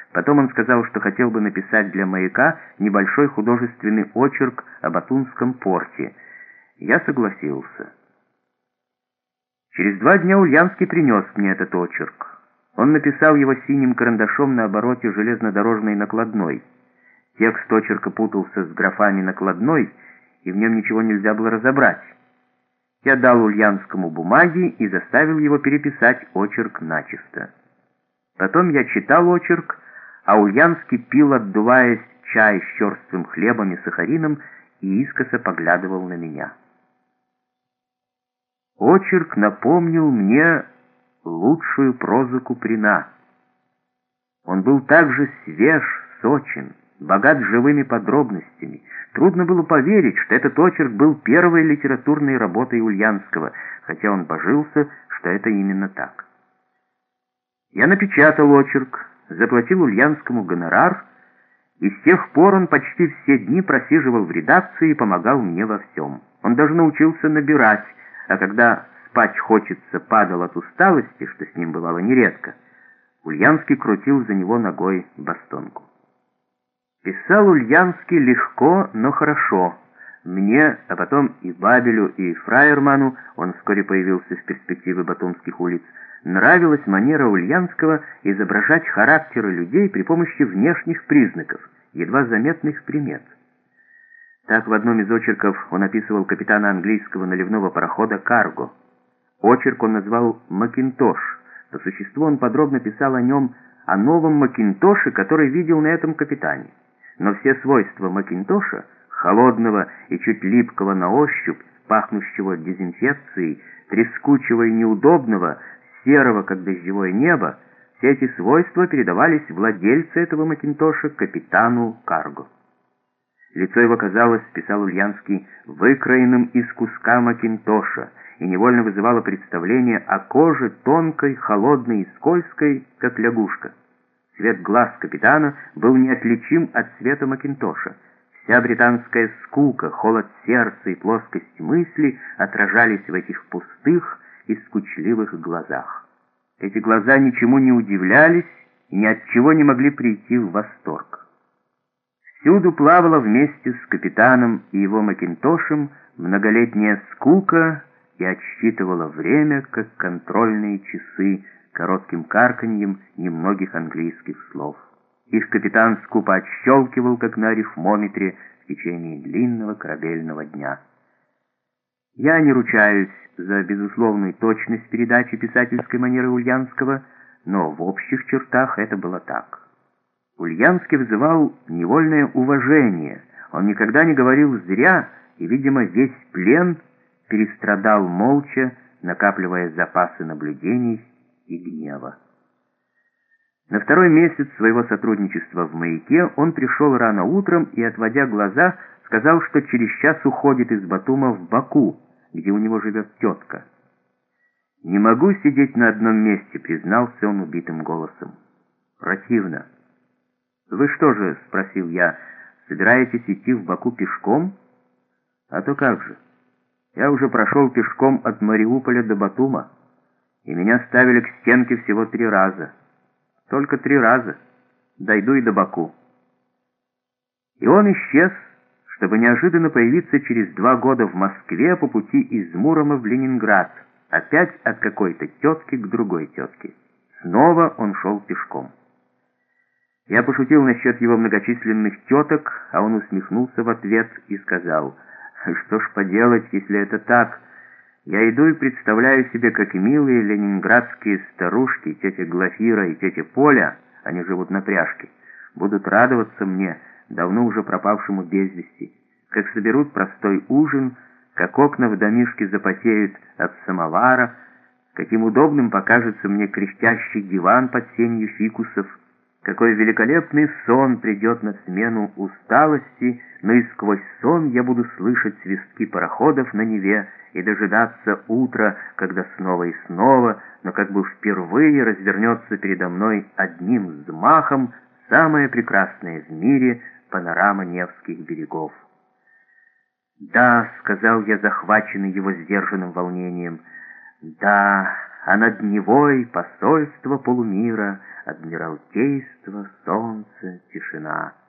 Потом он сказал, что хотел бы написать для «Маяка» небольшой художественный очерк о Батумском порте. Я согласился. Через 2 дня Ульянский принес мне этот очерк. Он написал его синим карандашом на обороте железнодорожной накладной. Текст очерка путался с графами накладной, и в нем ничего нельзя было разобрать. Я дал Ульянскому бумаги и заставил его переписать очерк начисто. Потом я читал очерк, а Ульянский пил, отдуваясь, чай с черствым хлебом и сахарином и искоса поглядывал на меня. Очерк напомнил мне лучшую прозу Куприна. Он был также свеж, сочен, богат живыми подробностями. Трудно было поверить, что этот очерк был первой литературной работой Ульянского, хотя он божился, что это именно так. Я напечатал очерк, заплатил Ульянскому гонорар, и с тех пор он почти все дни просиживал в редакции и помогал мне во всем. Он даже научился набирать, а когда спать хочется, падал от усталости, что с ним бывало нередко, Ульянский крутил за него ногой бастонку. Писал Ульянский легко, но хорошо. Мне, а потом и Бабелю, и Фраерману, он вскоре появился в перспективе Батумских улиц, нравилась манера Ульянского изображать характеры людей при помощи внешних признаков, едва заметных примет. Так в одном из очерков он описывал капитана английского наливного парохода «Карго». Очерк он назвал «Макинтош». По существу он подробно писал о нем, о новом Макинтоше, который видел на этом капитане. Но все свойства Макинтоша, холодного и чуть липкого на ощупь, пахнущего дезинфекцией, трескучего и неудобного, серого, как дождевое небо, все эти свойства передавались владельцу этого Макинтоша, капитану Карго. Лицо его казалось, писал Ульянский, выкроенным из куска Макинтоша, и невольно вызывало представление о коже тонкой, холодной и скользкой, как лягушка. Цвет глаз капитана был неотличим от цвета Макинтоша. Вся британская скука, холод сердца и плоскость мысли отражались в этих пустых и скучливых глазах. Эти глаза ничему не удивлялись и ни от чего не могли прийти в восторг. Всюду плавала вместе с капитаном и его Макинтошем многолетняя скука и отсчитывала время, как контрольные часы, коротким карканьем немногих английских слов. Их капитан скупо отщелкивал, как на арифмометре, в течение длинного корабельного дня. Я не ручаюсь за безусловную точность передачи писательской манеры Ульянского, но в общих чертах это было так. Ульянский вызывал невольное уважение. Он никогда не говорил зря, и, видимо, весь плен перестрадал молча, накапливая запасы наблюдений и гнева. На 2-й месяц своего сотрудничества в «Маяке» он пришел рано утром и, отводя глаза, сказал, что через час уходит из Батума в Баку, где у него живет тетка. «Не могу сидеть на одном месте», — признался он убитым голосом. «Противно». «Вы что же, — спросил я, — собираетесь идти в Баку пешком?» «А то как же. Я уже прошел пешком от Мариуполя до Батума, и меня ставили к стенке всего 3 раза. Только 3 раза. Дойду и до Баку». И он исчез, чтобы неожиданно появиться через 2 года в Москве по пути из Мурома в Ленинград, опять от какой-то тетки к другой тетке. Снова он шел пешком. Я пошутил насчет его многочисленных теток, а он усмехнулся в ответ и сказал: «Что ж поделать, если это так? Я иду и представляю себе, как милые ленинградские старушки, тетя Глафира и тетя Поля, они живут на пряжке, будут радоваться мне, давно уже пропавшему без вести, как соберут простой ужин, как окна в домишке запотеют от самовара, каким удобным покажется мне кряхтящий диван под сенью фикусов, какой великолепный сон придет на смену усталости, но и сквозь сон я буду слышать свистки пароходов на Неве и дожидаться утра, когда снова и снова, но как бы впервые развернется передо мной одним взмахом самая прекрасная в мире панорама Невских берегов». «Да», — сказал я, захваченный его сдержанным волнением, — «да». а над Невой посольство полумира, адмиралтейство, солнце, тишина.